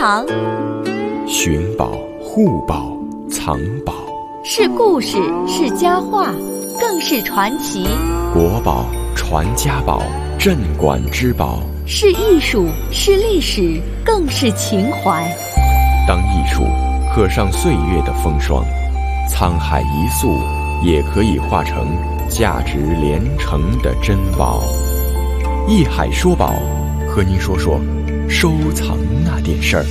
藏， 寻宝、护宝、藏宝， 是故事，是佳话，更是传奇。 国宝、传家宝、镇馆之宝， 是艺术，是历史，更是情怀。 当艺术刻上岁月的风霜，沧海一粟也可以化成价值连城的珍宝。艺海说宝，和您说说收藏那点事儿。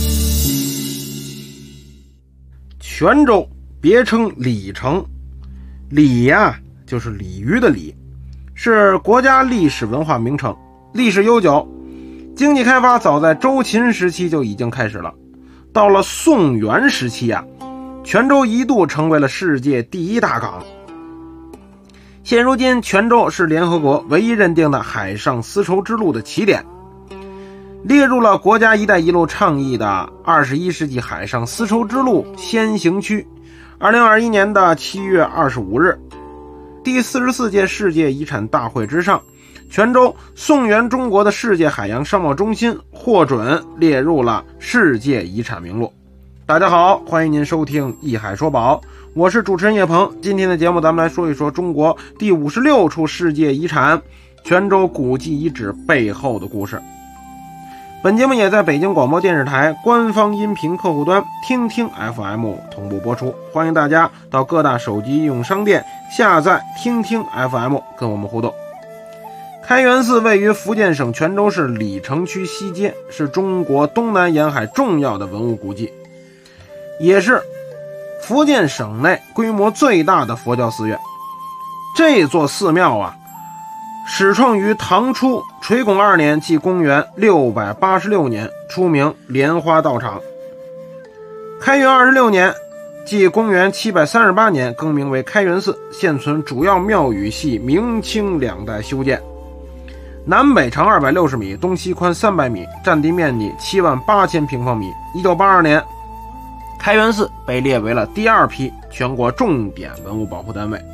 泉州别称鲤城，鲤呀就是鲤鱼的鲤，是国家历史文化名城，历史悠久。经济开发早在周秦时期就已经开始了。到了宋元时期啊，泉州一度成为了世界第一大港。现如今，泉州是联合国唯一认定的海上丝绸之路的起点，列入了国家“一带一路”倡议的21世纪海上丝绸之路先行区。2021年的7月25日，第44届世界遗产大会之上，泉州宋元中国的世界海洋商贸中心获准列入了世界遗产名录。大家好，欢迎您收听艺海说宝，我是主持人叶鹏。今天的节目咱们来说一说中国第56处世界遗产泉州古迹遗址背后的故事。本节目也在北京广播电视台官方音频客户端听听 FM 同步播出，欢迎大家到各大手机应用商店下载听听 FM 跟我们互动。开元寺位于福建省泉州市鲤城区西街，是中国东南沿海重要的文物古迹，也是福建省内规模最大的佛教寺院。这座寺庙啊，始创于唐初垂拱2年，即公元686年，出名莲花道场。开元26年，即公元738年，更名为开元寺。现存主要庙宇系明清两代修建，南北长260米，东西宽300米，占地面积78000平方米。1982年，开元寺被列为了第2批全国重点文物保护单位。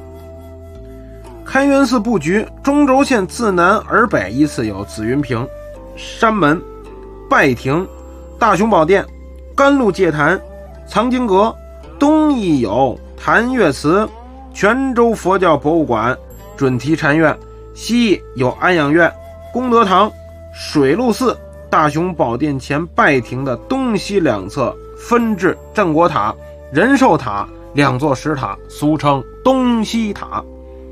开元寺布局，中轴线自南而北依次有紫云坪、山门、拜亭、大雄宝殿、甘露戒坛、藏经阁，东亦有潭岳祠、泉州佛教博物馆、准提禅院，西翼有安养院、功德堂、水陆寺。大雄宝殿前拜亭的东西两侧分置镇国塔、仁寿塔2座石塔，俗称东西塔。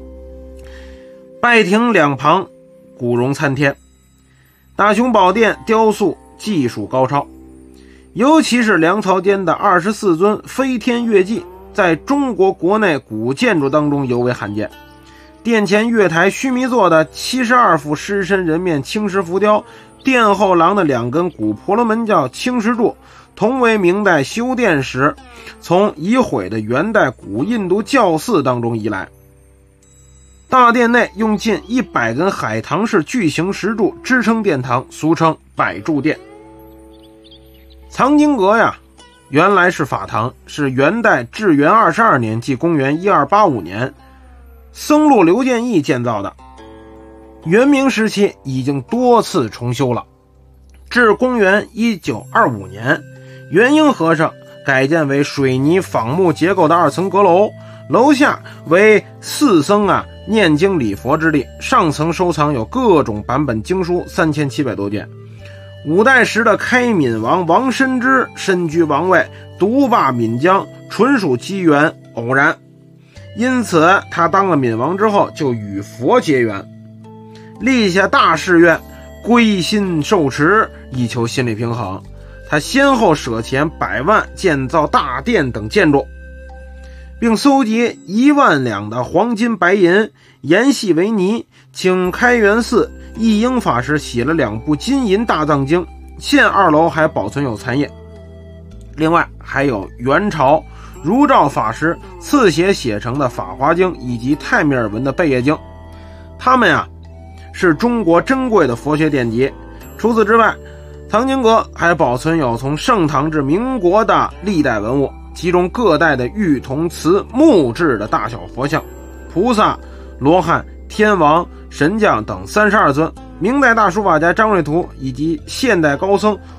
拜亭两旁古榕参天，大雄宝殿雕塑技术高超，尤其是梁朝间的24尊飞天月骑，在中国国内古建筑当中尤为罕见。殿前月台须弥座的72幅狮身人面青石浮雕，殿后廊的2根古婆罗门教青石柱，同为明代修殿时从已毁的元代古印度教寺当中移来。大殿内用近100根海棠式巨型石柱支撑殿堂，俗称百柱殿。藏经阁呀，原来是法堂，是元代至元22年，即公元1285年，僧路刘建义建造的。元明时期已经多次重修了，至公元1925年，元英和尚改建为水泥仿木结构的2层阁楼，楼下为寺僧念经礼佛之地，上层收藏有各种版本经书3700多件。5代时的开闽王王申之身居王位，独霸闽江，纯属机缘偶然，因此他当了闽王之后就与佛结缘，立下大誓愿，归心受持，以求心理平衡。他先后舍钱100万建造大殿等建筑，并搜集1万两的黄金白银，研细为泥，请开元寺义英法师写了2部金银大藏经，现2楼还保存有残页。另外还有元朝如照法师刺写成的法华经以及泰米尔文的贝叶经，他们是中国珍贵的佛学典籍。除此之外，藏经阁还保存有从盛唐至民国的历代文物，其中各代的玉铜瓷木质的大小佛像、菩萨、罗汉、天王、神将等32尊，明代大书法家张瑞图以及现代高僧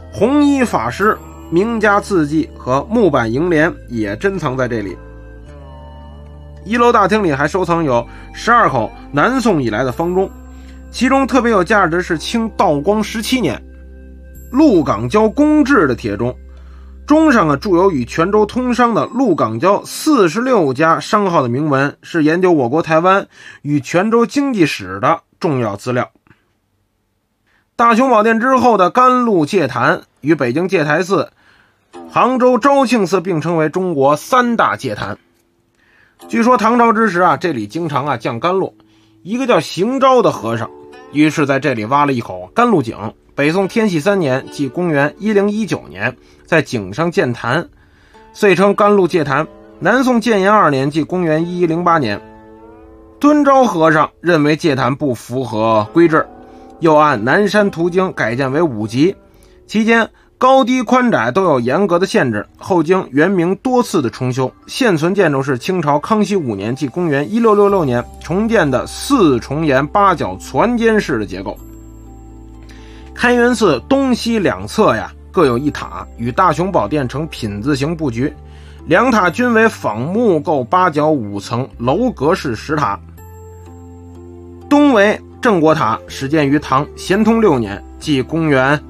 弘一法师名家字迹和木板楹联也珍藏在这里。一楼大厅里还收藏有12口南宋以来的方钟，其中特别有价值是清道光17年鹿港胶公制的铁钟，钟上铸有与泉州通商的鹿港胶46家商号的铭文，是研究我国台湾与泉州经济史的重要资料。大雄宝殿之后的甘露戒坛与北京戒台寺、杭州昭庆寺并称为中国3大戒坛。据说唐朝之时这里经常降甘露，一个叫邢昭的和尚于是在这里挖了一口甘露井。北宋天禧3年，即公元1019年，在井上建坛，遂称甘露戒坛。南宋建炎2年，即公元1108年，敦昭和尚认为戒坛不符合规制，又按南山图经改建为5级，期间高低宽窄都有严格的限制，后经元明多次的重修，现存建筑是清朝康熙5年，即公元1666年重建的4重檐8角攒尖式的结构。开元寺东西两侧各有一塔，与大雄宝殿呈品字形布局，两塔均为仿木构8角5层楼阁式石塔。东为正国塔，始建于唐咸通6年，即公元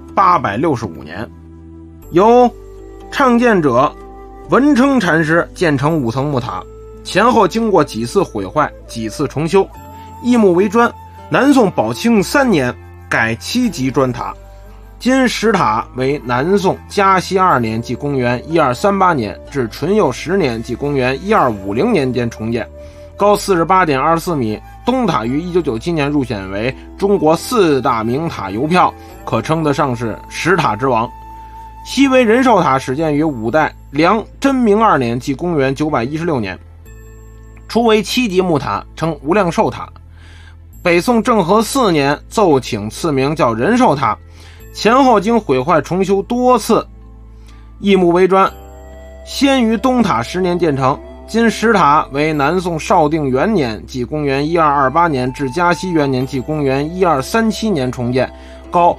865年，由倡建者文称禅师建成5层木塔，前后经过几次毁坏，几次重修，一木为砖。南宋宝庆3年改7级砖塔，今石塔为南宋嘉熙2年，即公元1238年至淳佑10年，即公元1250年间重建，高48.24米。东塔于1997年入选为中国4大名塔邮票，可称得上是石塔之王。西为仁寿塔，始建于5代梁真明2年，即公元916年，初为7级木塔，称无量寿塔。北宋政和4年奏请赐名叫仁寿塔，前后经毁坏重修多次，一木为砖，先于东塔10年建成。今石塔为南宋绍定元年，即公元1228年至嘉熙元年，即公元1237年重建，高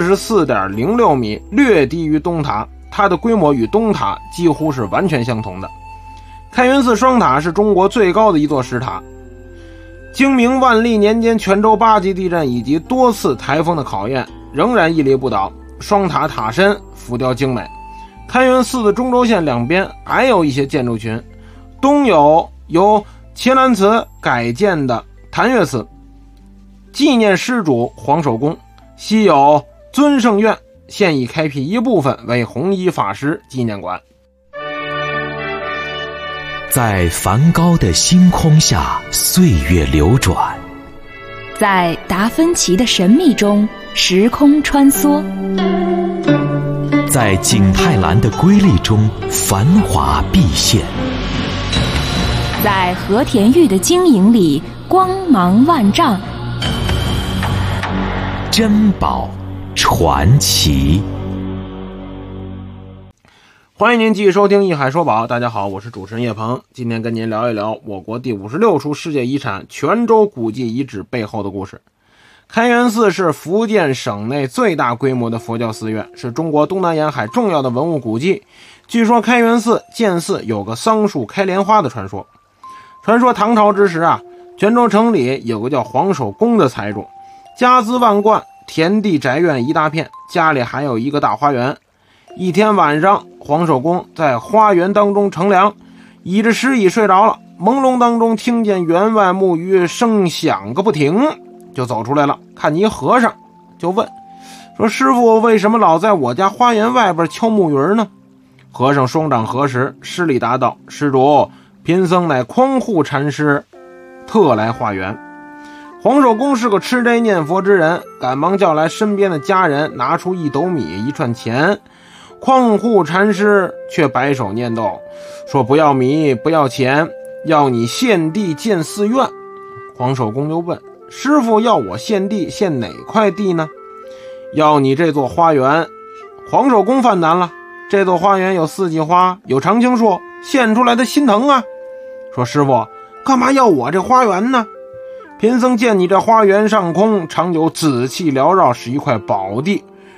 44.06米，略低于东塔，它的规模与东塔几乎是完全相同的。开元寺双塔是中国最高的一座石塔，经明万历年间泉州8级地震以及多次台风的考验，仍然屹立不倒。双塔塔身浮雕精美。开元寺的中轴线两边还有一些建筑群，东有由伽蓝瓷改建的潭岳寺，纪念施主黄守公；西有尊圣院，现已开辟一部分为弘一法师纪念馆。 在梵高的星空下，岁月流转； 在达芬奇的神秘中，时空穿梭； 在景泰蓝的瑰丽中，繁华毕现； 在和田玉的晶莹里，光芒万丈。 珍宝传奇。 欢迎您继续收听《一海说宝》，大家好，我是主持人叶鹏，今天跟您聊一聊我国第56处世界遗产泉州古迹遗址背后的故事。开元寺是福建省内最大规模的佛教寺院，是中国东南沿海重要的文物古迹。据说开元寺建寺有个桑树开莲花的传说。传说唐朝之时泉州城里有个叫黄守公的财主，家资万贯，田地宅院一大片，家里还有一个大花园。一天晚上，黄守公在花园当中乘凉，倚着石椅睡着了，朦胧当中听见园外木鱼声响个不停，就走出来了，看一和尚，就问说：师傅为什么老在我家花园外边敲木鱼呢？和尚双掌合十，施礼答道：施主，贫僧乃匡护禅师，特来化缘。黄守公是个吃斋念佛之人，赶忙叫来身边的家人，拿出1斗米1串钱。匡护禅师却摆手念叨说：不要米不要钱，要你献地建寺院。黄守公就问：师傅要我献地，献哪块地呢？要你这座花园。黄守公犯难了，这座花园有4季花，有常青树，献出来的心疼啊。说：师傅干嘛要我这花园呢？贫僧见你这花园上空常有紫气缭绕，是一块宝地，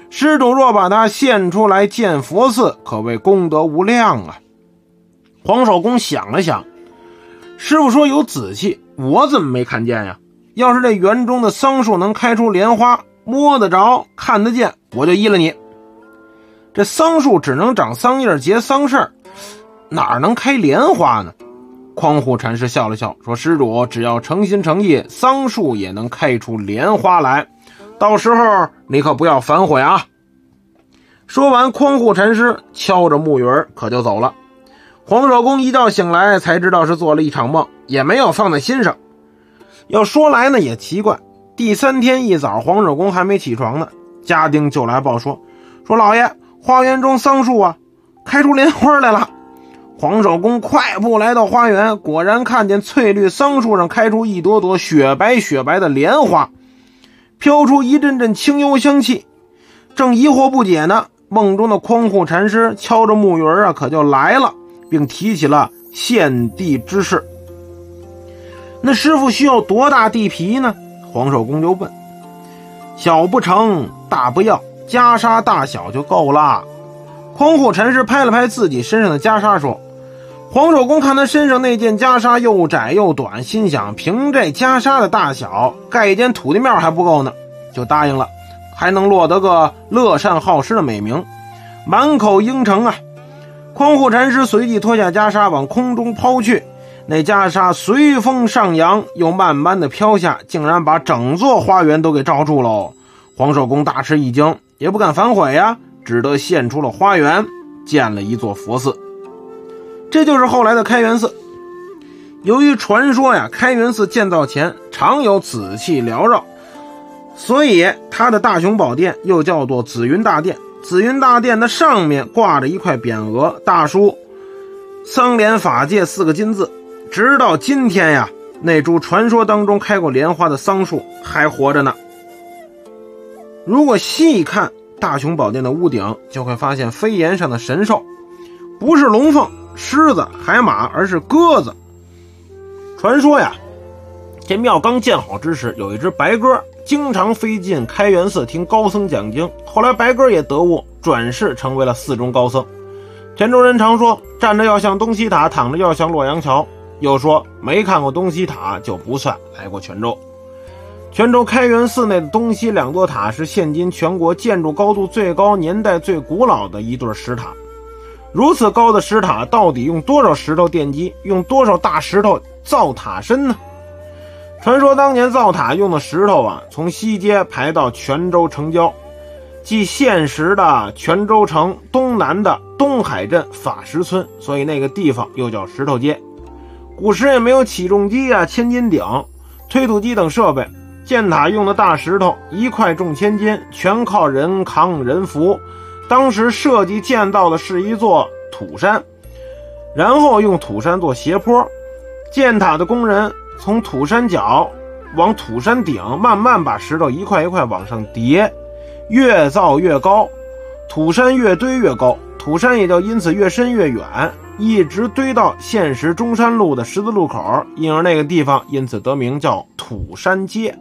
施主若把它献出来建佛寺，可谓功德无量啊。黄守公想了想，师傅说有紫气，我怎么没看见呀？要是这园中的桑树能开出莲花，摸得着看得见，我就依了你。这桑树只能长桑叶结桑葚，哪能开莲花呢？匡护禅师笑了笑说，施主只要诚心诚意，桑树也能开出莲花来，到时候你可不要反悔啊。说完，匡护禅师敲着木鱼可就走了。黄守公一觉醒来才知道是做了一场梦，也没有放在心上。要说来呢也奇怪，第3天一早，黄守公还没起床呢，家丁就来报说老爷，花园中桑树啊开出莲花来了。黄守公快步来到花园，果然看见翠绿桑树上开出一朵朵雪白雪白的莲花，飘出一阵阵清幽香气。正疑惑不解呢，梦中的匡护禅师敲着木鱼可就来了，并提起了献地之事。那师傅需要多大地皮呢？黄守公就问。小不成，大不要，袈裟大小就够了。匡护禅师拍了拍自己身上的袈裟说。黄守公看他身上那件袈裟又窄又短，心想凭这袈裟的大小，盖一间土地庙还不够呢，就答应了，还能落得个乐善好施的美名，满口应承啊。匡护禅师随即脱下袈裟往空中抛去，那袈裟随风上扬，又慢慢的飘下，竟然把整座花园都给罩住喽。黄守公大吃一惊，也不敢反悔呀，只得献出了花园，建了一座佛寺。这就是后来的开元寺。由于传说呀，开元寺建造前常有紫气缭绕，所以它的大雄宝殿又叫做紫云大殿。紫云大殿的上面挂着一块匾额，大书桑莲法界4个金字。直到今天呀，那株传说当中开过莲花的桑树还活着呢。如果细看大雄宝殿的屋顶，就会发现飞檐上的神兽不是龙凤、狮子、海马，而是鸽子。传说呀，这庙刚建好之时，有一只白鸽经常飞进开元寺听高僧讲经，后来白鸽也得悟，转世成为了寺中高僧。泉州人常说站着要像东西塔，躺着要像洛阳桥，又说没看过东西塔就不算来过泉州。泉州开元寺内的东西2座塔是现今全国建筑高度最高、年代最古老的一对石塔。如此高的石塔，到底用多少石头奠基，用多少大石头造塔身呢？传说当年造塔用的石头啊，从西街排到泉州城郊，即现实的泉州城东南的东海镇法石村，所以那个地方又叫石头街。古时也没有起重机啊、千斤顶、推土机等设备，建塔用的大石头1块重1000斤，全靠人扛人扶。当时设计建造的是一座土山，然后用土山做斜坡，建塔的工人从土山脚往土山顶慢慢把石头1块1块往上叠，越造越高，土山越堆越高，土山也就因此越深越远，一直堆到现实中山路的十字路口，因而那个地方因此得名叫土山街。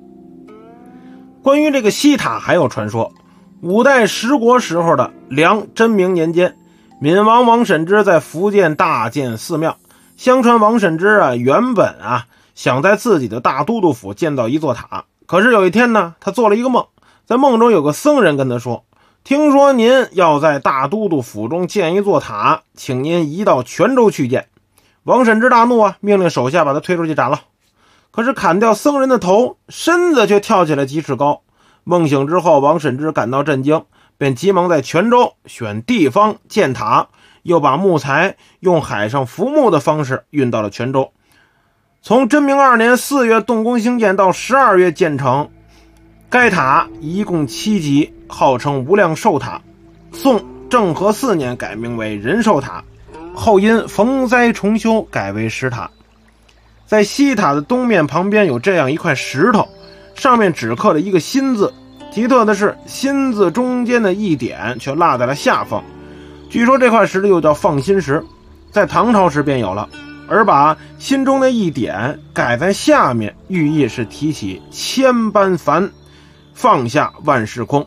关于这个西塔还有传说，五代十国时候的梁真明年间，闽王王审知在福建大建寺庙。相传王审知原本想在自己的大都督府建造一座塔，可是有一天呢，他做了一个梦，在梦中有个僧人跟他说，听说您要在大都督府中建一座塔，请您移到泉州去建。王审知大怒命令手下把他推出去斩了。可是砍掉僧人的头，身子却跳起来几尺高。梦醒之后，王审知感到震惊，便急忙在泉州选地方建塔，又把木材用海上浮木的方式运到了泉州。从真明2年4月动工兴建到12月建成，该塔一共7级，号称无量寿塔。宋政和4年改名为仁寿塔，后因逢灾重修改为石塔。在西塔的东面旁边有这样一块石头，上面只刻了一个心字，奇特的是心字中间的一点却落在了下方。据说这块石头又叫放心石，在唐朝时便有了，而把心中的一点改在下面，寓意是提起千般烦，放下万事空。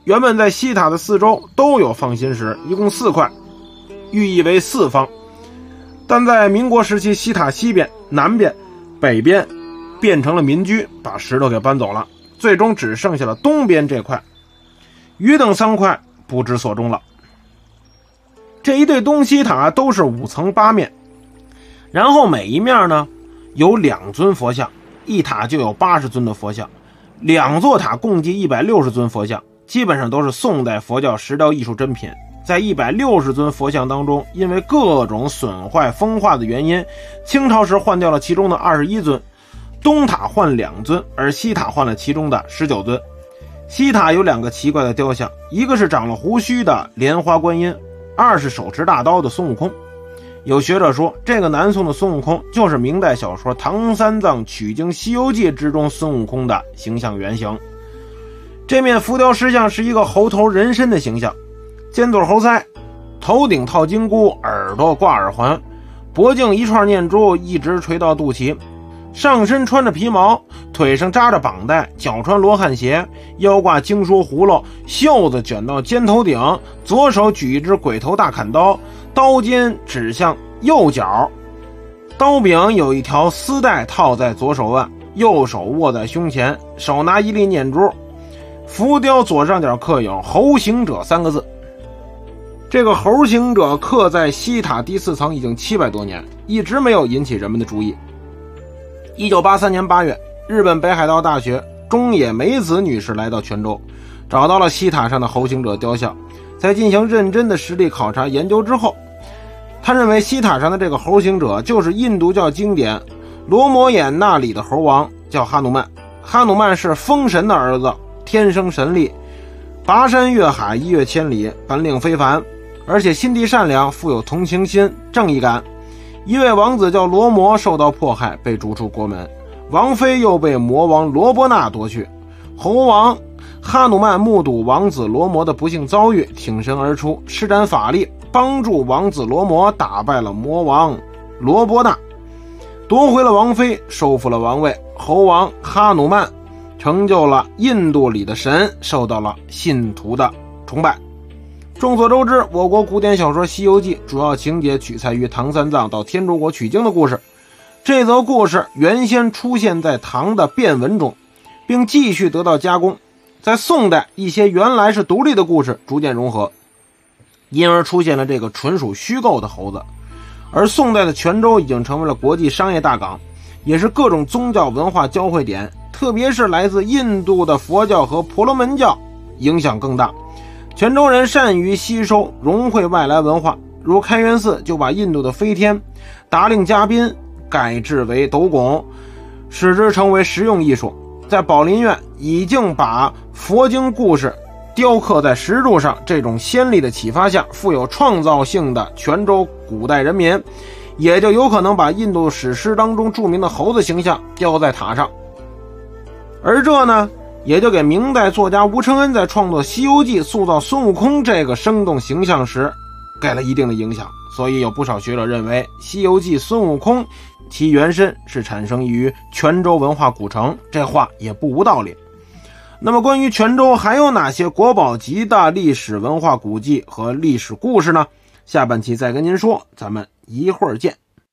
原本在西塔的四周都有放心石，一共4块，寓意为四方。但在民国时期，西塔西边、南边、北边变成了民居，把石头给搬走了，最终只剩下了东边这块，余等3块不知所终了。这一对东西塔都是5层8面，然后每一面呢有2尊佛像，一塔就有80尊的佛像，2座塔共计160尊佛像，基本上都是宋代佛教石雕艺术珍品。在160尊佛像当中，因为各种损坏风化的原因，清朝时换掉了其中的21尊，东塔换2尊，而西塔换了其中的19尊。西塔有2个奇怪的雕像，一个是长了胡须的莲花观音，二是手持大刀的孙悟空。有学者说，这个南宋的孙悟空就是明代小说《唐三藏取经西游记》之中孙悟空的形象原型。这面浮雕石像是一个猴头人身的形象，尖嘴猴腮，头顶套金箍，耳朵挂耳环，脖颈一串念珠一直垂到肚脐，上身穿着皮毛，腿上扎着绑带，脚穿罗汉鞋，腰挂经说葫芦，袖子卷到肩头顶，左手举一只鬼头大砍刀，刀尖指向右脚，刀柄有一条丝带套在左手腕，右手握在胸前，手拿一粒念珠。浮雕左上角刻有猴行者3个字。这个猴行者刻在西塔第4层已经700多年，一直没有引起人们的注意。1983年8月，日本北海道大学中野美子女士来到泉州，找到了西塔上的猴行者雕像，在进行认真的实地考察研究之后，他认为西塔上的这个猴行者就是印度教经典罗摩衍那里的猴王，叫哈努曼。哈努曼是风神的儿子，天生神力，跋山越海，一跃千里，本领非凡，而且心地善良，富有同情心、正义感。一位王子叫罗摩，受到迫害，被逐出国门，王妃又被魔王罗波那夺去。猴王哈努曼目睹王子罗摩的不幸遭遇，挺身而出，施展法力，帮助王子罗摩打败了魔王罗波那，夺回了王妃，收复了王位。猴王哈努曼成就了印度里的神，受到了信徒的崇拜。众所周知，我国古典小说《西游记》主要情节取材于唐三藏到天竺国取经的故事。这则故事原先出现在唐的变文中，并继续得到加工。在宋代，一些原来是独立的故事逐渐融合，因而出现了这个纯属虚构的猴子。而宋代的泉州已经成为了国际商业大港，也是各种宗教文化交汇点，特别是来自印度的佛教和婆罗门教影响更大。泉州人善于吸收融汇外来文化，如开元寺就把印度的飞天、达令嘉宾改制为斗拱，使之成为实用艺术。在宝林院已经把佛经故事雕刻在石柱上，这种先例的启发下，富有创造性的泉州古代人民也就有可能把印度史诗当中著名的猴子形象雕在塔上。而这呢，也就给明代作家吴承恩在创作《西游记》塑造孙悟空这个生动形象时给了一定的影响。所以有不少学者认为，《西游记》孙悟空其原身是产生于泉州文化古城，这话也不无道理。那么关于泉州还有哪些国宝级的历史文化古迹和历史故事呢？下半期再跟您说，咱们一会儿见。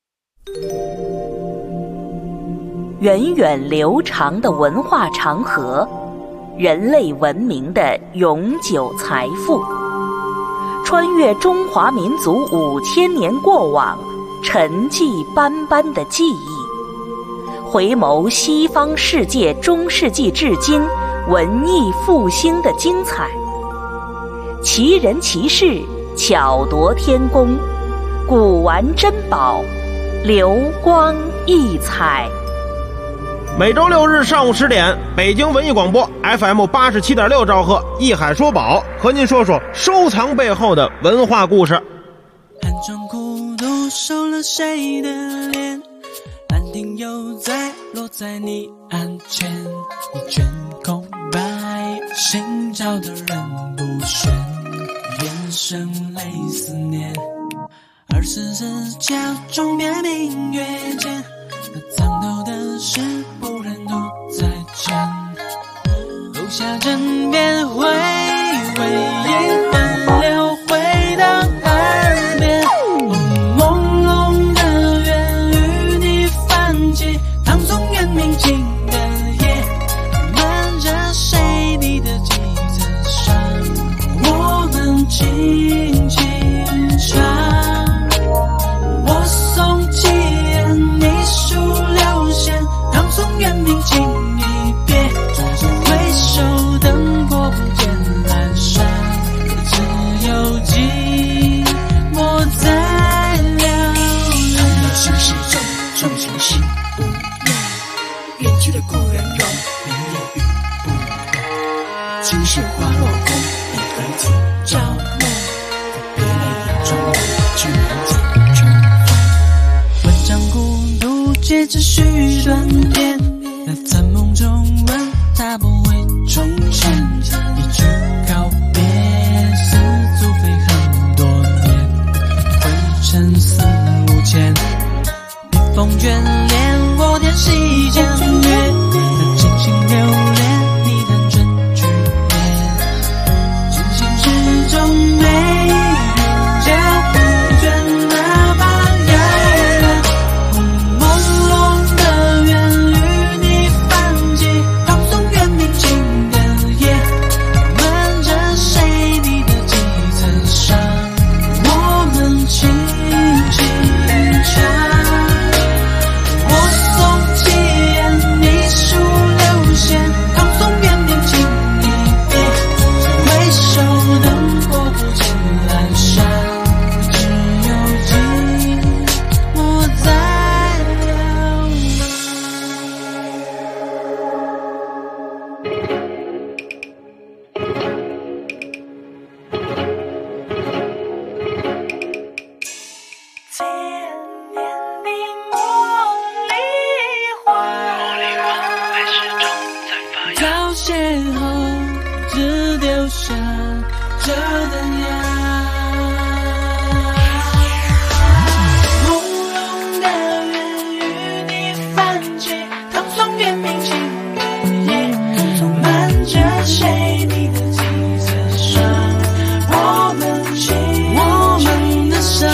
源远流长的文化长河，人类文明的永久财富，穿越中华民族5000年过往，沉寂斑斑的记忆，回眸西方世界中世纪至今文艺复兴的精彩，奇人奇事，巧夺天工，古玩珍宝，流光溢彩。 每周6日上午10点，北京文艺广播 FM87.6兆赫，艺海说宝，和您说说收藏背后的文化故事。 寒窗苦读收了谁的脸，兰亭又在落在你案前，一卷空白，寻找的人不选，眼神泪思念，24角钟边明月间，那藏头的事不忍独再见，留下枕边回界只需断片，那在梦中问它不会重现，一句告别，似足飞很多年，灰尘四五千，笔锋眷恋过天际间月，那真情留恋你的真句言，星星之中没人叫不倦那般遥远，红朦胧的缘与你泛起，唐宋元明清的夜，瞒着谁你的几层纱，我们轻轻唱。我送起言，你数流线，唐宋元明清一别，回首灯火不见阑珊，只有寂寞在流凋谢后只留下这灯芽，朦胧的缘与你泛起，唐宋元明清的夜，瞒着谁你的几层纱，我们的伤，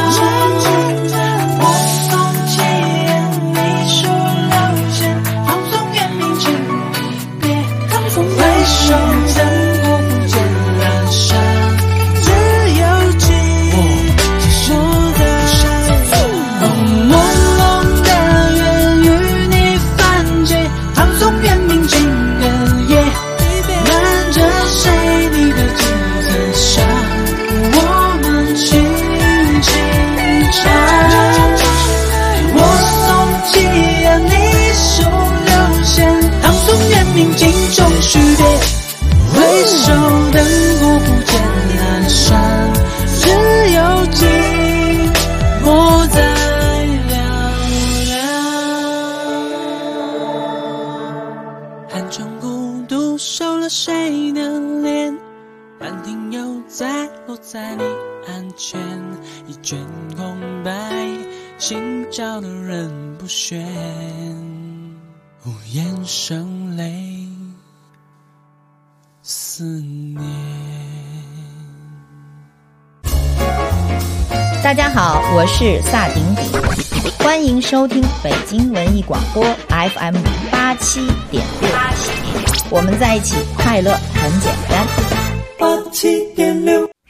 我送起言，你数流线，唐宋元明清回首灯火不见阑珊，只有寂寞的朦胧的缘与你泛起，唐宋元明清的夜，瞒着谁你的几层纱，我们轻轻唱。我送起言，你数流线，唐宋元明清终须别，回首灯火不见阑珊，只有寂寞在嘹亮。寒窗孤独收了谁的脸，兰亭又再落在你案前，一卷空白，心照的人不选，无言声泪思念。 大家好，我是萨顶顶，欢迎收听北京文艺广播 FM 87.6，我们在一起，快乐很简单。 87.6。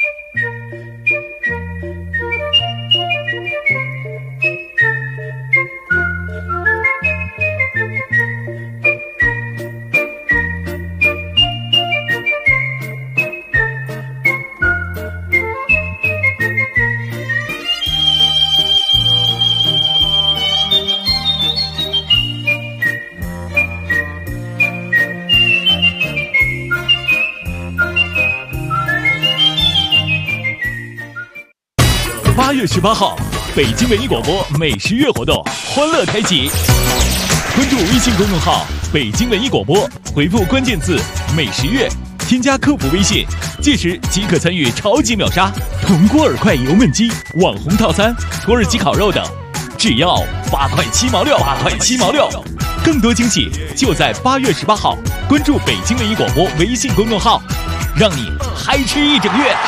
8月18号，北京文艺广播美食月活动欢乐开启。关注微信公众号“北京文艺广播”，回复关键字“美食月”，添加客服微信，届时即可参与超级秒杀铜锅耳块油焖鸡、网红套餐、土耳其烤肉等，只要8块7毛6，8块7毛6。更多惊喜就在8月18号，关注北京文艺广播微信公众号，让你嗨吃一整月。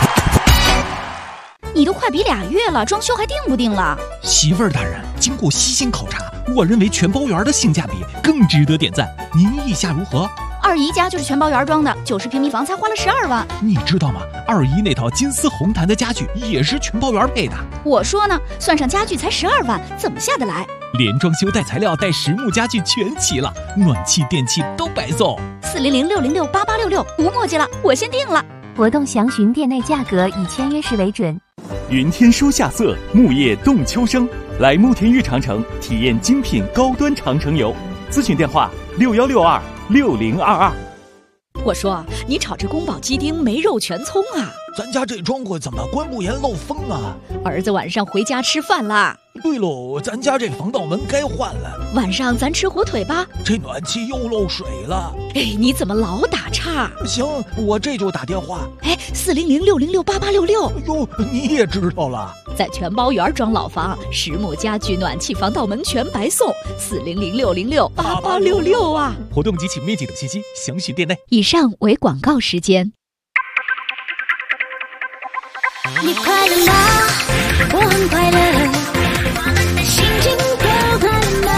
你都快比2月了，装修还定不定了？ 媳妇儿大人，经过悉心考察，我认为全包园的性价比更值得点赞，您意下如何？ 二姨家就是全包园装的，90平米房才花了12万。 你知道吗？二姨那套金丝红檀的家具也是全包园配的。 我说呢，算上家具才12万，怎么下得来？ 连装修带材料带实木家具全齐了，暖气电器都白送。 400-606-8866，无墨迹了，我先定了。 活动详询店内价格，以签约时为准。 云天书夏色，木叶动秋声。来慕田峪长城体验精品高端长城游，咨询电话61626022。 我说你炒这宫保鸡丁没肉全葱啊？ 咱家这窗户怎么关不严漏风啊？ 儿子晚上回家吃饭啦。 对喽，咱家这防盗门该换了。 晚上咱吃火腿吧。 这暖气又漏水了。 哎，你怎么老打岔？ 行，我这就打电话。 哎，400-606-8866。 哟，你也知道了？ 在全包园装老房，实木家具、暖气、防盗门全白送。400-606-8866啊！ 活动及其面积等信息详询店内。 以上为广告时间。 你快乐吗？我很快乐，心情都快乐吗？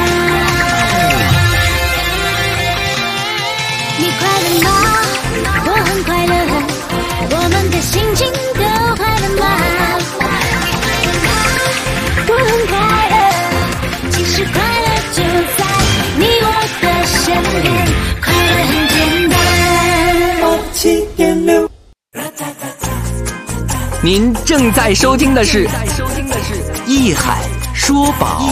你快乐吗？我很快乐，我们的心情都快乐吗？我很快乐，其实快乐就在你我的身边，快乐很简单。7.6 您正在收听的是艺海说宝。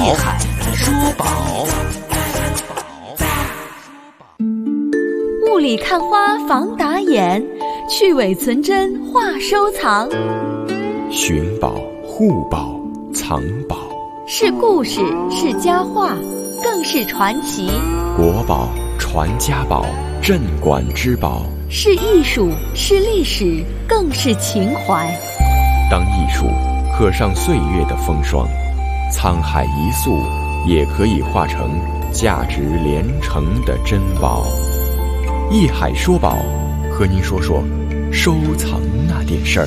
雾里看花防打眼，去伪存真话收藏。 寻宝、护宝、藏宝， 是故事，是佳话，更是传奇。 国宝、传家宝、镇馆之宝， 是艺术，是历史，更是情怀。 当艺术刻上岁月的风霜，沧海一粟也可以化成价值连城的珍宝。艺海说宝，和您说说收藏那点事儿。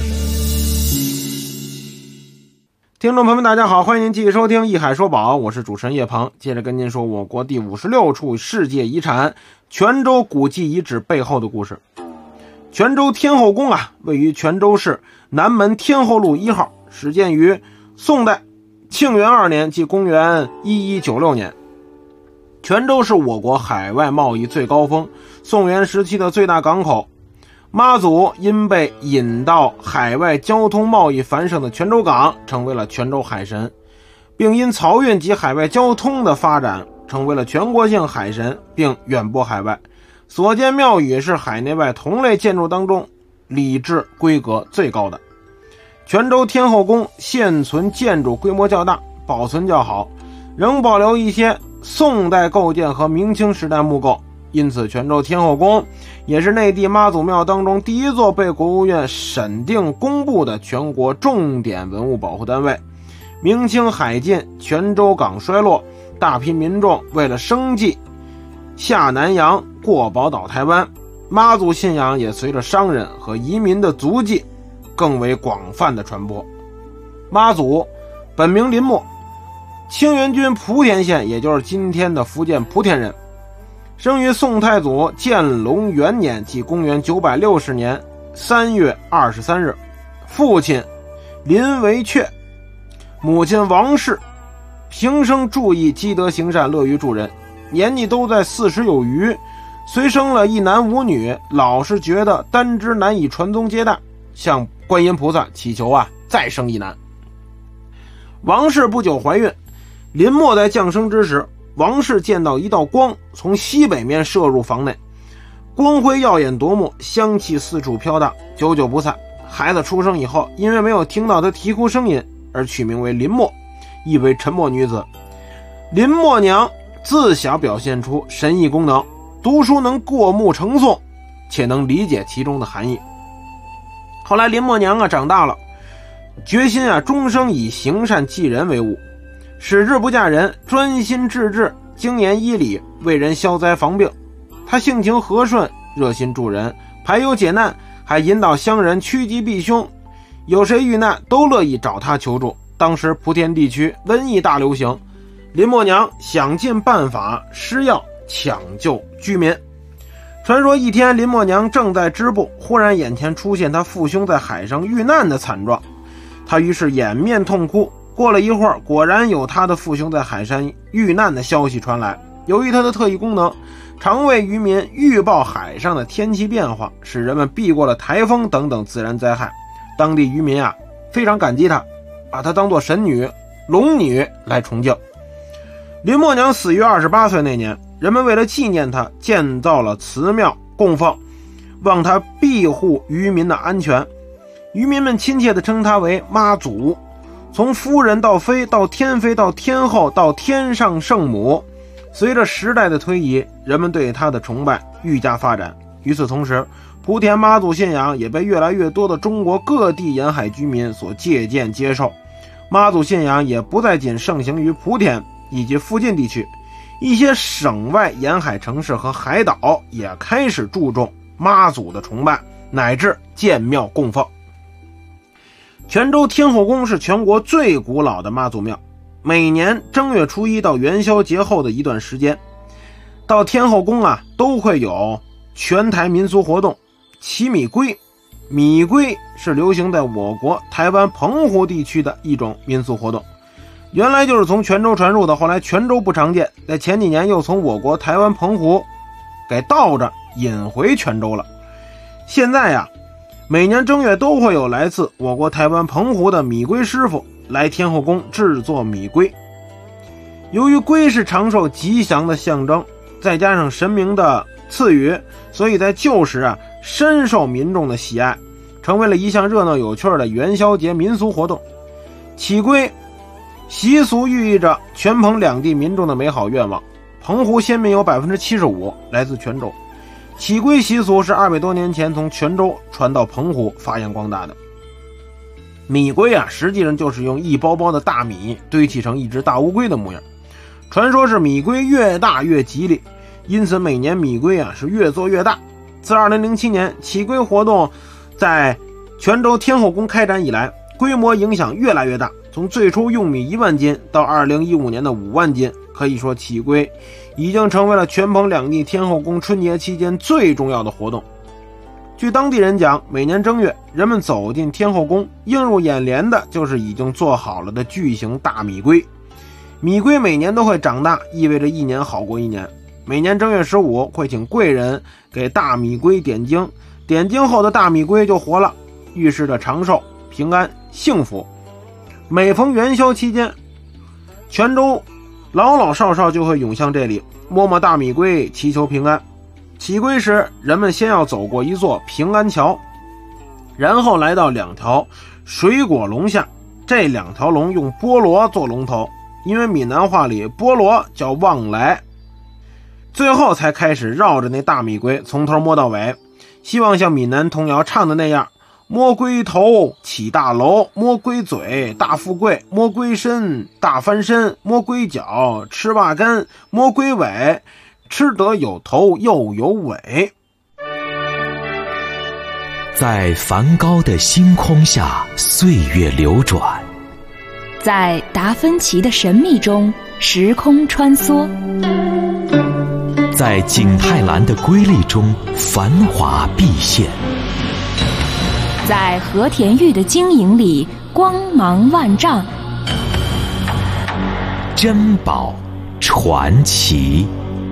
听众朋友们大家好，欢迎您继续收听艺海说宝，我是主持人叶鹏。接着跟您说我国第56处世界遗产泉州古迹遗址背后的故事。泉州天后宫位于泉州市南门天后路1号，始建于宋代庆元2年，即公元1196年。泉州是我国海外贸易最高峰，宋元时期的最大港口。妈祖因被引到海外交通贸易繁盛的泉州港，成为了泉州海神，并因漕运及海外交通的发展，成为了全国性海神，并远播海外。所建庙宇是海内外同类建筑当中礼制规格最高的。泉州天后宫现存建筑规模较大，保存较好，仍保留一些宋代构件和明清时代木构，因此泉州天后宫也是内地妈祖庙当中第一座被国务院审定公布的全国重点文物保护单位。明清海禁，泉州港衰落，大批民众为了生计下南洋过宝岛台湾，妈祖信仰也随着商人和移民的足迹更为广泛的传播。妈祖本名林默，清源郡莆田县，也就是今天的福建莆田人，生于宋太祖建隆元年，即公元960年3月23日。父亲林维阙，母亲王氏，平生注意积德行善，乐于助人，年纪都在40有余，虽生了一男5女，老是觉得单支难以传宗接代，向观音菩萨祈求再生一男。王氏不久怀孕，林默在降生之时，王氏见到一道光从西北面射入房内，光辉耀眼夺目，香气四处飘荡，久久不散。孩子出生以后，因为没有听到他啼哭声音，而取名为林默，意为沉默女子。林默娘自小表现出神异功能，读书能过目成诵，且能理解其中的含义。后来林默娘长大了，决心终生以行善济人为务，矢志不嫁人，专心致志精研医理，为人消灾防病。他性情和顺，热心助人，排忧解难，还引导乡人趋吉避凶，有谁遇难都乐意找他求助。当时莆田地区瘟疫大流行，林默娘想尽办法施药抢救居民。传说一天，林默娘正在织布，忽然眼前出现她父兄在海上遇难的惨状，她于是掩面痛哭。过了一会儿，果然有她的父兄在海上遇难的消息传来。由于她的特异功能，常为渔民预报海上的天气变化，使人们避过了台风等等自然灾害。当地渔民非常感激她，把她当作神女、龙女来崇敬。林默娘死于28岁那年，人们为了纪念她，建造了祠庙供奉，望她庇护渔民的安全。 渔民们亲切地称她为妈祖。从夫人到妃到天妃到天后到天上圣母，随着时代的推移，人们对她的崇拜愈加发展。与此同时，莆田妈祖信仰也被越来越多的中国各地沿海居民所借鉴接受。妈祖信仰也不再仅盛行于莆田以及附近地区，一些省外沿海城市和海岛也开始注重妈祖的崇拜，乃至建庙供奉。泉州天后宫是全国最古老的妈祖庙，每年正月初一到元宵节后的一段时间，到天后宫都会有全台民俗活动骑米龟。米龟是流行在我国台湾澎湖地区的一种民俗活动，原来就是从泉州传入的，后来泉州不常见，在前几年又从我国台湾澎湖给倒着引回泉州了。现在每年正月都会有来自我国台湾澎湖的米龟师傅来天后宫制作米龟。由于龟是长寿吉祥的象征，再加上神明的赐予，所以在旧时深受民众的喜爱，成为了一项热闹有趣的元宵节民俗活动。起龟习俗寓意着全澎两地民众的美好愿望。澎湖先民有 75% 来自泉州，起龟习俗是200多年前从泉州传到澎湖发扬光大的。米龟实际上就是用一包包的大米堆砌成一只大乌龟的模样，传说是米龟越大越吉利，因此每年米龟是越做越大。自2007年起龟活动在泉州天后宫开展以来，规模影响越来越大，从最初用米1万斤到2015年的5万斤，可以说起龟已经成为了全澎两地天后宫春节期间最重要的活动。据当地人讲，每年正月人们走进天后宫，映入眼帘的就是已经做好了的巨型大米龟。米龟每年都会长大，意味着一年好过一年。每年正月15会请贵人给大米龟点睛，点睛后的大米龟就活了，预示着长寿、平安、幸福。每逢元宵期间，泉州老老少少就会涌向这里，摸摸大米龟，祈求平安。起龟时，人们先要走过一座平安桥，然后来到2条水果龙下，这2条龙用菠萝做龙头，因为闽南话里菠萝叫旺来。最后才开始绕着那大米龟从头摸到尾，希望像闽南童谣唱的那样，摸龟头起大楼，摸龟嘴大富贵，摸龟身大翻身，摸龟脚吃霸根，摸龟尾吃得有头又有尾。 在梵高的星空下，岁月流转； 在达芬奇的神秘中，时空穿梭； 在景泰蓝的瑰丽中，繁华毕现； 在和田玉的晶莹里，光芒万丈。 珍宝传奇。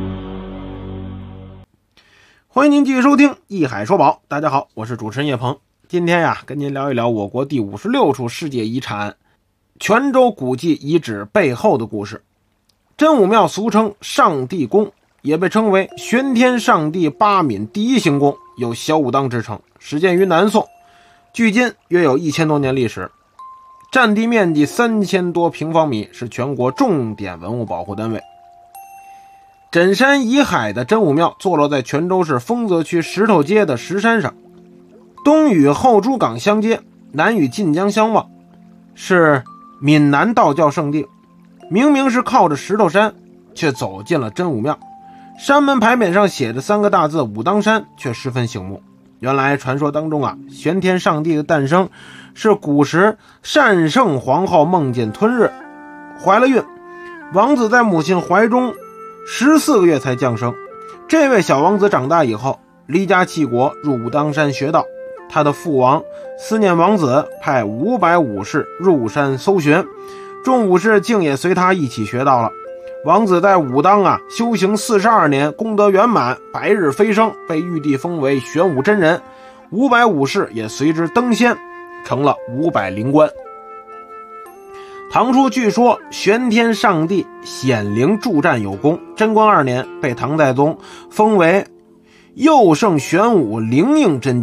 欢迎您继续收听《艺海说宝》，大家好，我是主持人叶鹏。今天跟您聊一聊我国第56处世界遗产泉州古迹遗址背后的故事。真武庙俗称上帝宫，也被称为玄天上帝八闽第一行宫，有小武当之称，始建于南宋，距今约有1000多年历史，占地面积3000多平方米，是全国重点文物保护单位。枕山以海的真武庙坐落在泉州市丰泽区石头街的石山上，东与后珠港相接，南与晋江相望，是闽南道教圣地。明明是靠着石头山，却走进了真武庙。山门牌匾上写着3个大字武当山，却十分醒目。原来传说当中玄天上帝的诞生是古时单圣皇后梦见吞日怀了孕，王子在母亲怀中14个月才降生。这位小王子长大以后离家弃国，入武当山学道。他的父王思念王子，派500武士入山搜寻，众武士竟也随他一起学道了。王子在武当修行42年，功德圆满，白日飞升，被玉帝封为玄武真人。500武士也随之登仙，成了500灵官。唐初据说玄天上帝显灵助战有功，贞观2年被唐太宗封为右圣玄武灵应真君，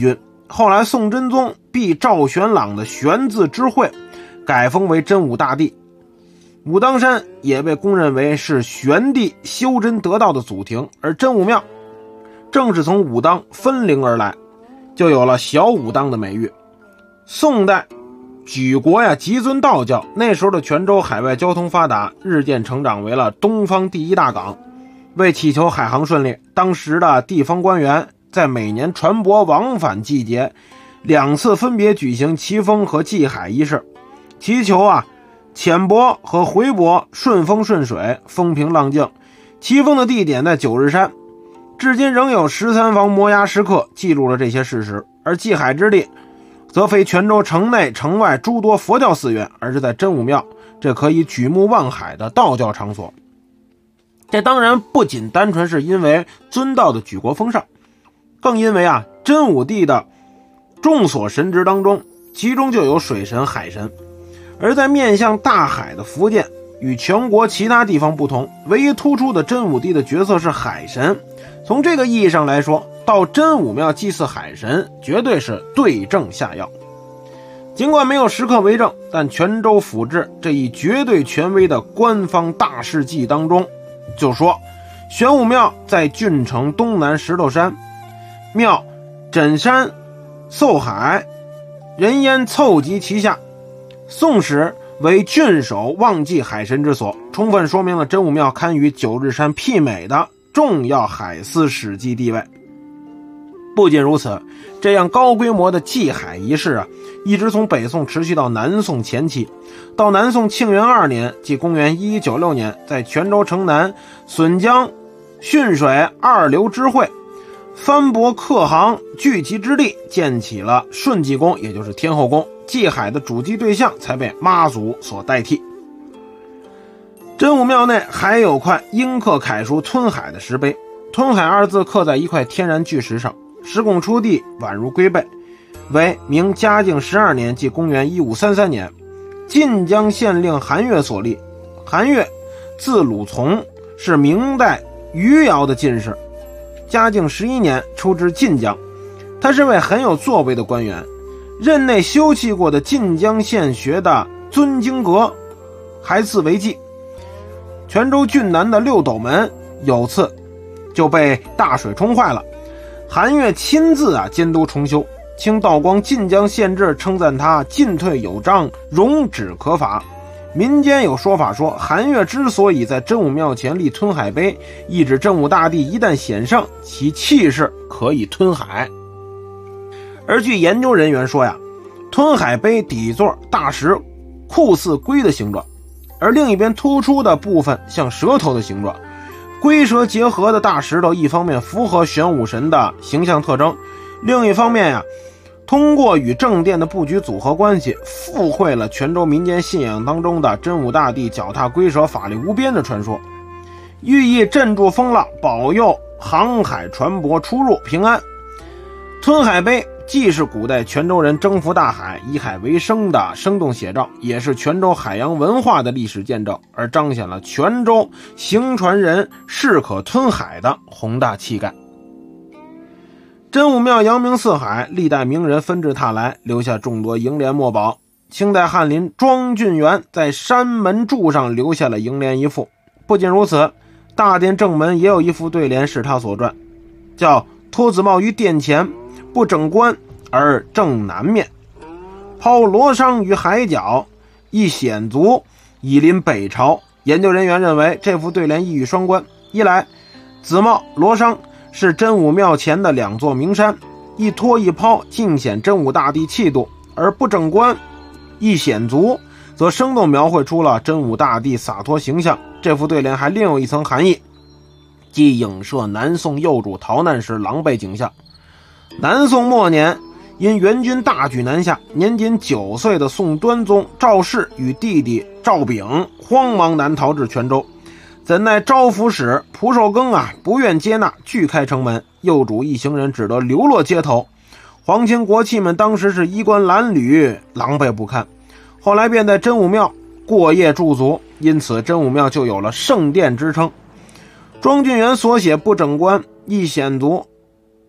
后来宋真宗避赵玄朗的玄字知会，改封为真武大帝。武当山也被公认为是玄帝修真得道的祖庭，而真武庙正是从武当分灵而来，就有了小武当的美誉。宋代举国极尊道教，那时候的泉州海外交通发达，日渐成长为了东方第一大港。为祈求海航顺利，当时的地方官员在每年船舶往返季节2次分别举行祈风和祭海仪式，祈求遣舶和回舶顺风顺水，风平浪静。祈风的地点在九日山，至今仍有13方摩崖石刻记录了这些事实。而祭海之地则非泉州城内城外诸多佛教寺院，而是在真武庙，这可以举目望海的道教场所。这当然不仅单纯是因为尊道的举国风尚，更因为真武帝的众所神职当中，其中就有水神海神。而在面向大海的福建与全国其他地方不同，唯一突出的真武帝的角色是海神。从这个意义上来说，到真武庙祭祀海神绝对是对症下药。尽管没有时刻为证，但泉州府志这一绝对权威的官方大事记当中就说，玄武庙在郡城东南石头山，庙枕山凑海，人烟凑集其下。宋史为郡守忘祭海神之所，充分说明了真武庙堪与九日山媲美的重要海司史迹地位。不仅如此，这样高规模的祭海仪式一直从北宋持续到南宋前期。到南宋庆元2年，即公元1196年，在泉州城南笋江浚水2流支会藩泊客行聚集之地，建起了顺济宫，也就是天后宫。祭海的主祭对象才被妈祖所代替。真武庙内还有块阴刻楷书吞海的石碑，吞海2字刻在一块天然巨石上，石拱出地，宛如龟背，为明嘉靖12年，即公元1533年，晋江县令韩岳所立。韩岳字鲁从，是明代余姚的进士。嘉靖11年出知晋江，他是位很有作为的官员，任内修葺过的晋江县学的尊经阁还自为记。泉州郡南的六斗门有次就被大水冲坏了，韩岳亲自监督重修。清道光晋江县志称赞他进退有章，容止可法。民间有说法说，韩岳之所以在真武庙前立吞海碑，意指真武大帝一旦显圣，其气势可以吞海。而据研究人员说吞海碑底座大石酷似龟的形状，而另一边突出的部分像蛇头的形状。龟蛇结合的大石头，一方面符合玄武神的形象特征，另一方面通过与正殿的布局组合关系，附会了泉州民间信仰当中的真武大帝脚踏龟蛇法力无边的传说，寓意镇住风浪，保佑航海船舶出入平安。吞海碑既是古代泉州人征服大海以海为生的生动写照，也是泉州海洋文化的历史见证，而彰显了泉州行船人势可吞海的宏大气概。真武庙扬名四海，历代名人纷至沓来，留下众多楹联墨宝。清代翰林庄俊元在山门柱上留下了楹联一副。不仅如此，大殿正门也有一副对联是他所撰，叫托子帽于殿前，不整冠而正南面，抛罗裳于海角，一显足以临北朝。研究人员认为，这副对联一语双关，一来子帽罗裳是真武庙前的2座名山，一托一抛尽显真武大帝气度，而不整冠一显足则生动描绘出了真武大帝洒脱形象。这副对联还另有一层含义，即影射南宋幼主逃难时狼狈景象。南宋末年，因元军大举南下，年仅9岁的宋端宗赵氏与弟弟赵炳慌忙南逃至泉州，怎奈招抚使蒲寿庚不愿接纳，拒开城门，幼主一行人只得流落街头。皇亲国戚们当时是衣冠褴褛，狼狈不堪，后来便在真武庙过夜驻足，因此真武庙就有了圣殿之称。庄俊元所写不整冠一显足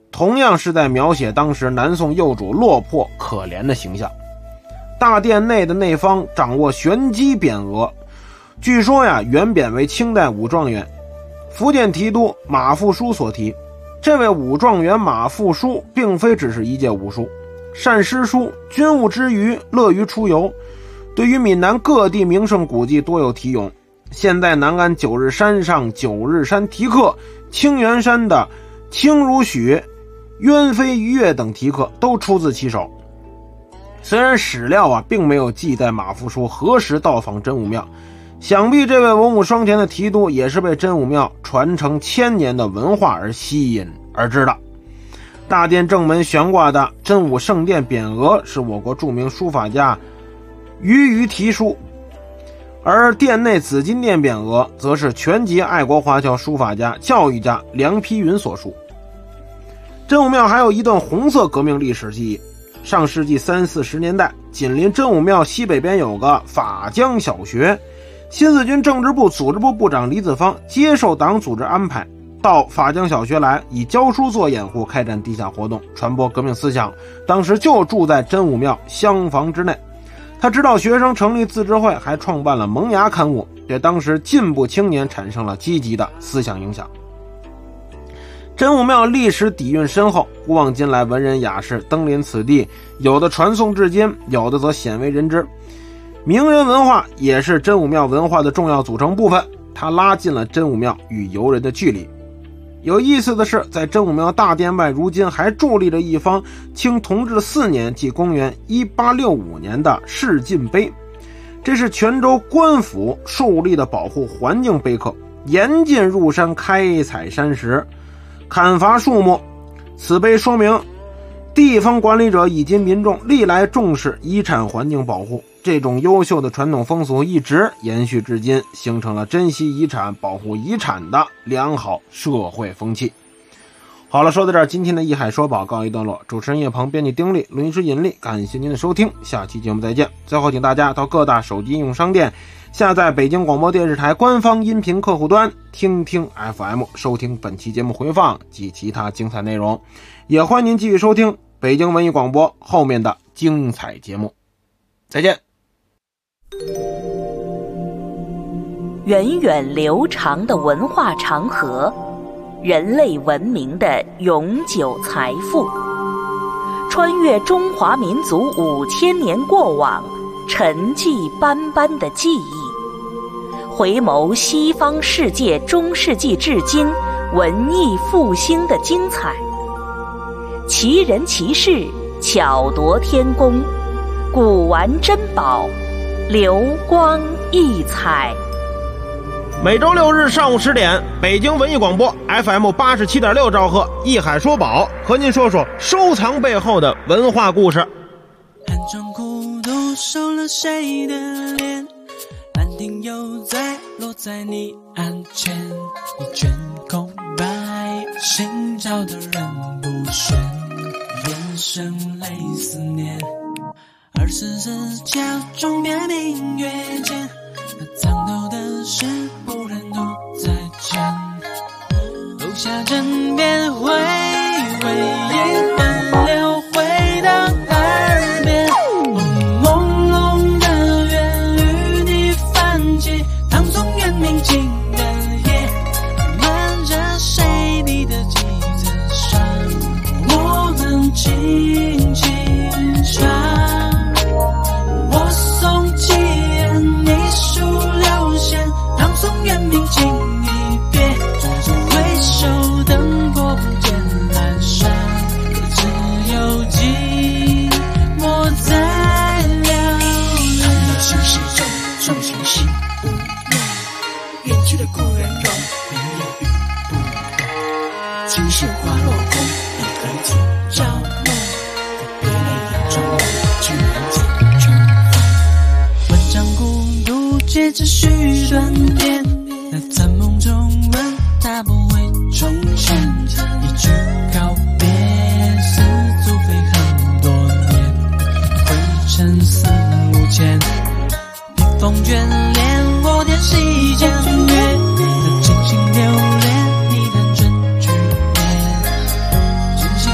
同样是在描写当时南宋幼主落魄可怜的形象。大殿内的内方掌握玄机匾额，据说原匾为清代武状元福建提督马复书所题。这位武状元马复书并非只是一介武书，善诗书，军务之余乐于出游，对于闽南各地名胜古迹多有题咏。现在南安九日山上九日山题刻，清源山的清如许、鸢飞鱼跃等题刻都出自其手。虽然史料并没有记载马复书何时到访真武庙，想必这位文武双全的提督也是被真武庙传承1000年的文化而吸引而知的。大殿正门悬挂的真武圣殿匾额是我国著名书法家于题书，而殿内紫金殿匾额则是全集爱国华侨书法家、教育家梁丕云所书。真武庙还有一段红色革命历史记忆。上世纪30、40年代，紧邻真武庙西北边有个法江小学，新四军政治部组织部部长李子方接受党组织安排，到法江小学来，以教书做掩护，开展地下活动，传播革命思想。当时就住在真武庙厢房之内。他指导学生成立自治会，还创办了萌芽刊物，对当时进步青年产生了积极的思想影响。真武庙历史底蕴深厚，古往今来文人雅士登临此地，有的传颂至今，有的则鲜为人知。名人文化也是真武庙文化的重要组成部分，它拉近了真武庙与游人的距离。有意思的是，在真武庙大殿外如今还伫立着一方清同治4年即公元1865年的世进碑，这是泉州官府树立的保护环境碑刻，严禁入山开采山石、砍伐树木。此碑说明地方管理者以及民众历来重视遗产环境保护，这种优秀的传统风俗一直延续至今，形成了珍惜遗产、保护遗产的良好社会风气。好了，说到这儿，今天的一海说宝告一段落。主持人叶鹏，编辑丁力，录音师尹力，感谢您的收听，下期节目再见。最后请大家到各大手机应用商店下载北京广播电视台官方音频客户端听听 FM， 收听本期节目回放及其他精彩内容。也欢迎您继续收听北京文艺广播后面的精彩节目。再见。 源远流长的文化长河，人类文明的永久财富，穿越中华民族5000年过往，沉寂斑斑的记忆，回眸西方世界中世纪至今文艺复兴的精彩，奇人奇事，巧夺天工，古玩珍宝，流光溢彩。 每周6日上午10点，北京文艺广播 FM87.6兆赫，一海说宝，和您说说收藏背后的文化故事。 寒窗孤独收了谁的脸，兰亭又在落在你案前，一卷空白，寻找的人不选，眼神泪思念，24假装别明月间，那藏头的事不然都在前，楼下枕边回味一奔流回到耳边，朦胧的月与你泛起，唐宋元明清的夜，漫着谁你的几层纱，我们轻轻唱，我送起你数流线，唐宋元明清一别，回首灯火不见阑珊，只有寂寞在流连。心事重，重情系无言，远去的故人容颜也遇不得，青石花落空，一而今朝暮，别泪眼中居然见春风。文章孤独接着续断点，那在梦中问他不会重现，一句告别似足飞很多年，灰尘四目前，笔锋眷恋我点细江月，那真心留恋你的真句言，君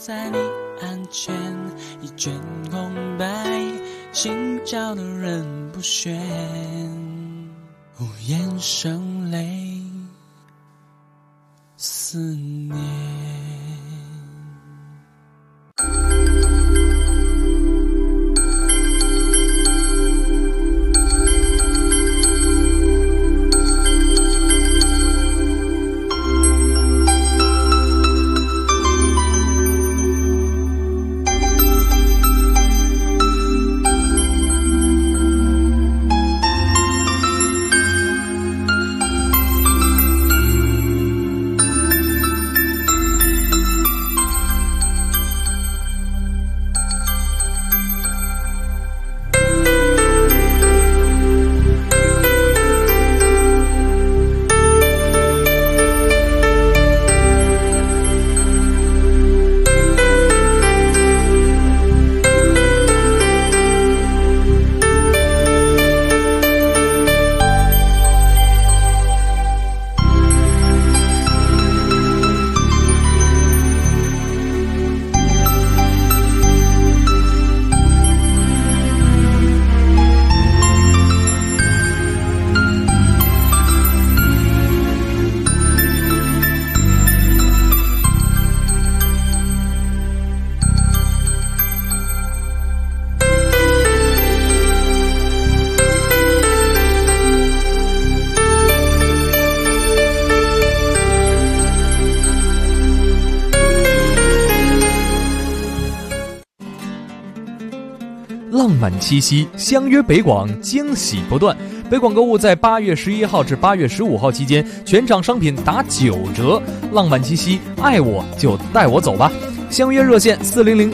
在你安全，一卷空白，心照的人不选，无言声泪思念。 浪漫七夕，相约北广，惊喜不断。北广购物在8月11号至8月15号期间，全场商品打9折。浪漫七夕，爱我就带我走吧。相约热线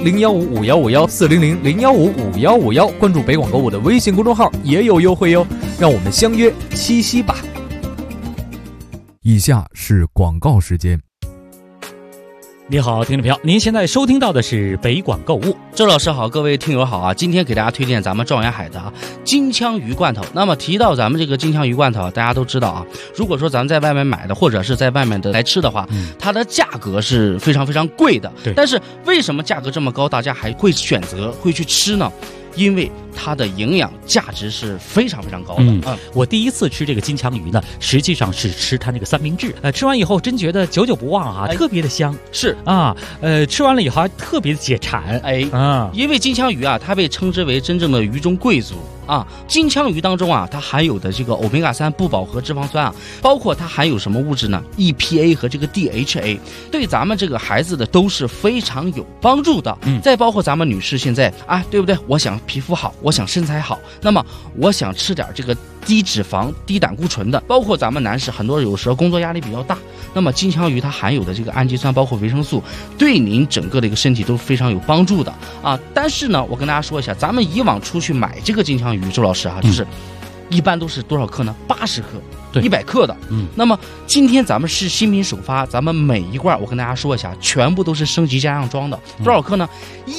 400-015-5151，400-015-5151，关注北广购物的微信公众号也有优惠哟。让我们相约七夕吧。以下是广告时间。 你好，听众朋友，您现在收听到的是北广购物。 周老师好，各位听友好啊！今天给大家推荐咱们状元海的金枪鱼罐头。那么提到咱们这个金枪鱼罐头，大家都知道啊，如果说咱们在外面买的，或者是在外面的来吃的话，它的价格是非常非常贵的。 对。 但是为什么价格这么高，大家还会选择会去吃呢？因为它的营养价值是非常非常高的。 我第一次吃这个金枪鱼呢，实际上是吃它那个三明治。吃完以后真觉得久久不忘啊，特别的香。 是啊，吃完了以后还特别的解馋。 因为金枪鱼啊，它被称之为真正的鱼中贵族啊。金枪鱼当中啊，它含有的这个欧米伽3不饱和脂肪酸啊，包括它含有什么物质呢 ？EPA 和这个 DHA， 对咱们这个孩子的都是非常有帮助的。再包括咱们女士现在啊，对不对？我想皮肤好，我想身材好，那么我想吃点这个低脂肪、低胆固醇的。包括咱们男士，很多有时候工作压力比较大，那么金枪鱼它含有的这个氨基酸，包括维生素，对您整个的一个身体都非常有帮助的啊。但是呢，我跟大家说一下，咱们以往出去买这个金枪鱼，周老师啊，就是一般都是多少克呢？80克。100克的，那么今天咱们是新品首发，咱们每一罐我跟大家说一下，全部都是升级加上装的，多少克呢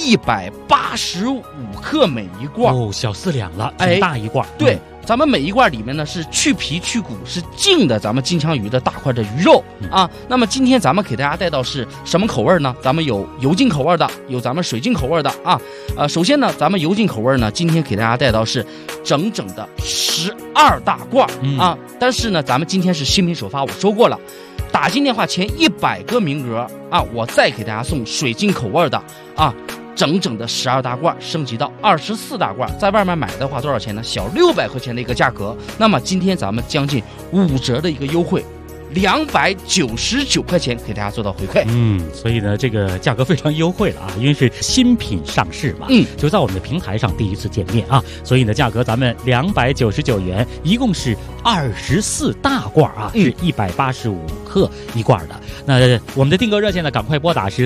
？185克每一罐， 哦，小4两了，挺大一罐。 对，咱们每一罐里面呢是去皮去骨，是净的咱们金枪鱼的大块的鱼肉啊。那么今天咱们给大家带到是什么口味呢？咱们有油浸口味的，有咱们水浸口味的啊。首先呢，咱们油浸口味呢，今天给大家带到是整整的12大罐啊。但是呢，咱们今天是新品首发，我说过了，打进电话前100个名额啊，我再给大家送水浸口味的啊。整整的12大罐升级到24大罐，在外面买的话多少钱呢？小600块钱的一个价格。那么今天咱们将近5折的一个优惠，299块钱给大家做到回馈。 所以呢，这个价格非常优惠了啊，因为是新品上市嘛，就在我们的平台上第一次见面啊，所以呢，价格咱们299元，一共是24大罐啊，是185克一罐的。那我们的订购热线呢，赶快拨打是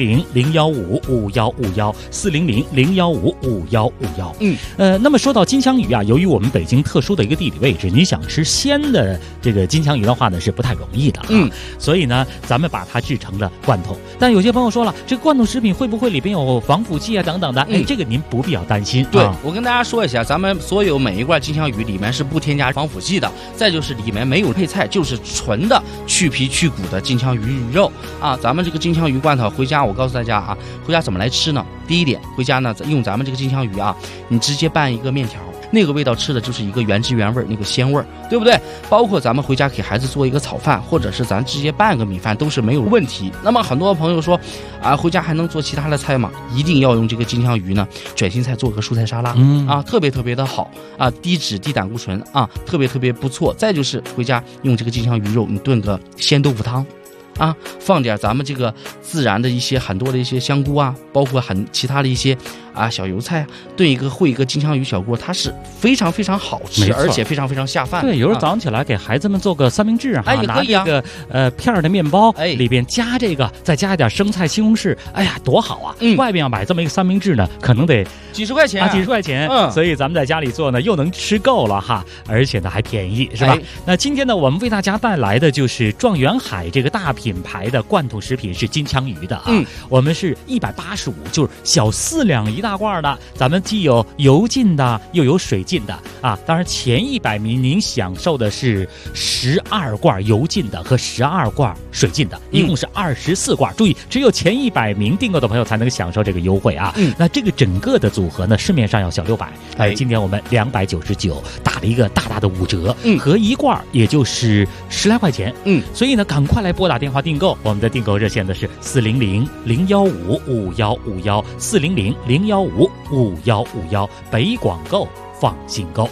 400-015-5151，400-015-5151。那么说到金枪鱼啊，由于我们北京特殊的一个地理位置，你想吃鲜的这个金枪鱼的话呢，是不太容易的所以呢，咱们把它制成了罐头。但有些朋友说了，这个罐头食品会不会里边有防腐剂啊等等的？这个您不必要担心。 对，我跟大家说一下，咱们所有每一罐金枪鱼里面是不添加防腐剂的，再就是里面没有配菜，就是纯的去皮去骨的金枪鱼肉啊。咱们这个金枪鱼罐头回家，我告诉大家啊，回家怎么来吃呢？第一点，回家呢用咱们这个金枪鱼啊，你直接拌一个面条。那个味道吃的就是一个原汁原味，那个鲜味儿，对不对？包括咱们回家给孩子做一个炒饭，或者是咱直接拌个米饭都是没有问题。那么很多朋友说啊，回家还能做其他的菜吗？一定要用这个金枪鱼呢，卷心菜做个蔬菜沙拉，啊，特别特别的好啊，低脂低胆固醇啊，特别特别不错。再就是回家用这个金枪鱼肉，你炖个鲜豆腐汤。啊，放点咱们这个自然的一些很多的一些香菇啊，包括其他的一些啊小油菜，炖一个烩一个金枪鱼小锅，它是非常非常好吃，而且非常非常下饭。 对，有时候早上起来给孩子们做个三明治啊， 也可以啊， 拿这个片儿的面包，里边加这个，再加一点生菜、西红柿，哎呀，多好啊！外边要买这么一个三明治呢，可能得几十块钱啊，几十块钱。所以咱们在家里做呢，又能吃够了哈，而且呢还便宜，是吧？那今天呢，我们为大家带来的就是状元海这个大品牌的罐头食品是金枪鱼的啊，我们是185，就是小4两一大罐的。咱们既有油浸的，又有水浸的啊。当然前100名您享受的是12罐油浸的和12罐水浸的，一共是24罐。注意，只有前100名订购的朋友才能享受这个优惠啊。那这个整个的组合呢，市面上要小600，今天我们299，打了一个大大的5折，合一罐也就是10来块钱。所以呢，赶快来拨打电话订购。我们的订购热线的是400-015-5151，400-015-5151，北广购放心购。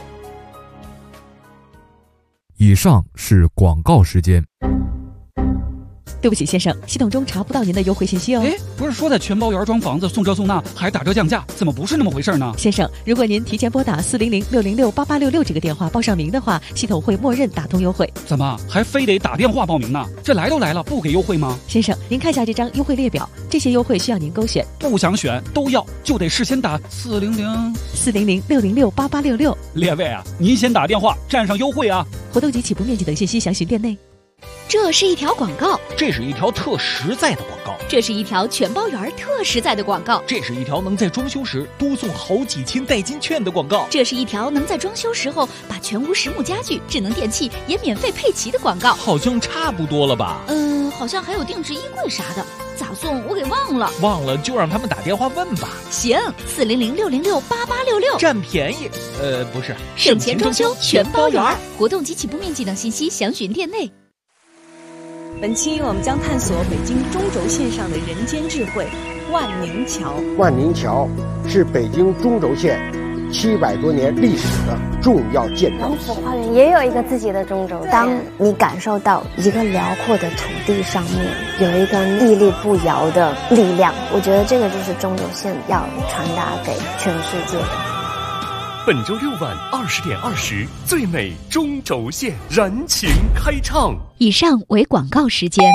以上是广告时间。 对不起，先生，系统中查不到您的优惠信息哦。 不是说在全包园装房子送这送那还打折降价，怎么不是那么回事呢？ 先生，如果您提前拨打400-606-8866这个电话报上名的话，系统会默认打通优惠。 怎么还非得打电话报名呢？这来都来了，不给优惠吗？ 先生，您看一下这张优惠列表，这些优惠需要您勾选。 不想选都要，就得事先打 400-606-8866。 列位啊，您先打电话占上优惠啊！ 活动及起步面积等信息详询店内。 这是一条广告， 这是一条特实在的广告， 这是一条全包园特实在的广告， 这是一条能在装修时多送好几千代金券的广告， 这是一条能在装修时候把全屋实木家具、智能电器也免费配齐的广告。 好像差不多了吧？ 好像还有定制衣柜啥的，咋送我给忘了。 忘了就让他们打电话问吧。 行，400-606-8866， 占便宜。不是， 省钱装修全包园。活动及起步面积等信息详询店内。 本期我们将探索北京中轴线上的人间智慧——万宁桥。 万宁桥是北京中轴线700多年历史的重要建筑。 王府花园也有一个自己的中轴线。当你感受到一个辽阔的土地上面有一个屹立不摇的力量，我觉得这个就是中轴线要传达给全世界的。 本周6晚20点20，最美中轴线燃情开唱。 以上为广告时间。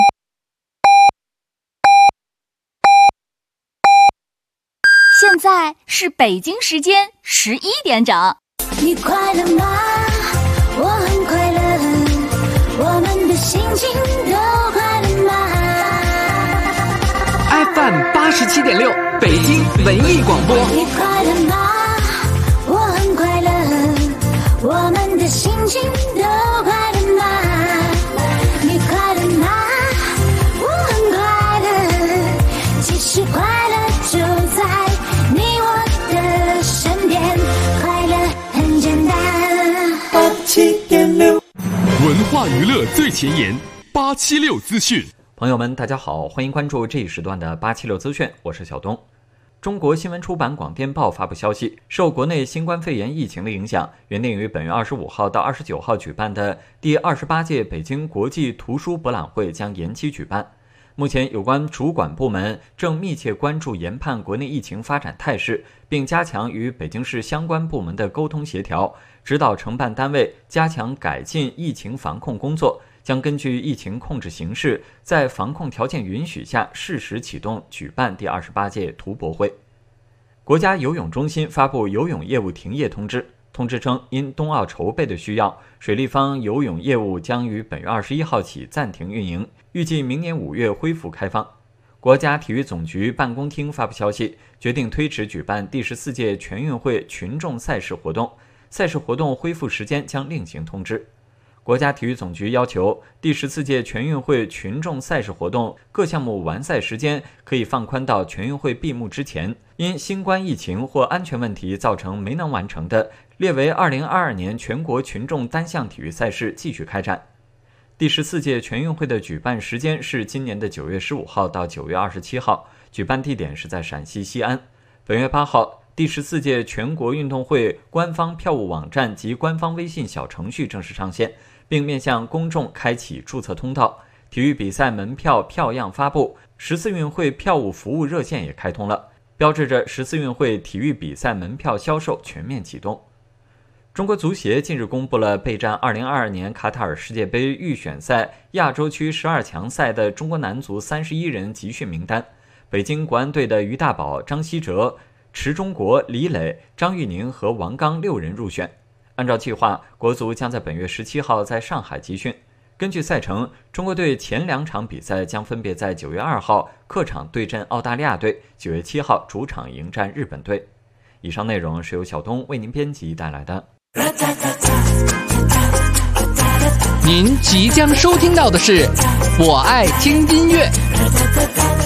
现在是北京时间11点整。 你快乐吗？我很快乐，我们的心情都快乐吗 ？FM 87.6，北京文艺广播。 你快乐吗？我很快乐，我们的心情都快乐吗？你快乐吗？我很快乐，其实快乐就在你我的身边，快乐很简单。87.6， 文化娱乐最前沿，876资讯。 朋友们，大家好，欢迎关注这一时段的876资讯，我是小东。中国新闻出版广电报发布消息，受国内新冠肺炎疫情的影响，原定于本月25号到29号举办的第28届北京国际图书博览会将延期举办。目前有关主管部门正密切关注研判国内疫情发展态势，并加强与北京市相关部门的沟通协调，指导承办单位加强改进疫情防控工作，将根据疫情控制形势，在防控条件允许下适时启动举办第28届图博会。国家游泳中心发布游泳业务停业通知，通知称，因冬奥筹备的需要，水立方游泳业务将于本月21号起暂停运营，预计明年5月恢复开放。国家体育总局办公厅发布消息，决定推迟举办第14届全运会群众赛事活动，赛事活动恢复时间将另行通知。 国家体育总局要求第14届全运会群众赛事活动各项目完赛时间可以放宽到全运会闭幕之前，因新冠疫情或安全问题造成没能完成的，列为2022年全国群众单项体育赛事继续开展。第14届全运会的举办时间是今年的9月15号到9月27号，举办地点是在陕西西安。本月8号，第14届全国运动会官方票务网站及官方微信小程序正式上线，并面向公众开启注册通道。体育比赛门票票样发布，14运会票务服务热线也开通了，标志着14运会体育比赛门票销售全面启动。中国足协近日公布了备战2022年卡塔尔世界杯预选赛亚洲区12强赛的中国男足31人集训名单。北京国安队的于大宝、张稀哲、池忠国、李磊、张玉宁和王刚6人入选。按照计划，国足将在本月17号在上海集训。根据赛程，中国队前2场比赛将分别在9月2号客场对阵澳大利亚队，9月7号主场迎战日本队。以上内容是由小东为您编辑带来的。 您即将收听到的是《我爱听音乐》。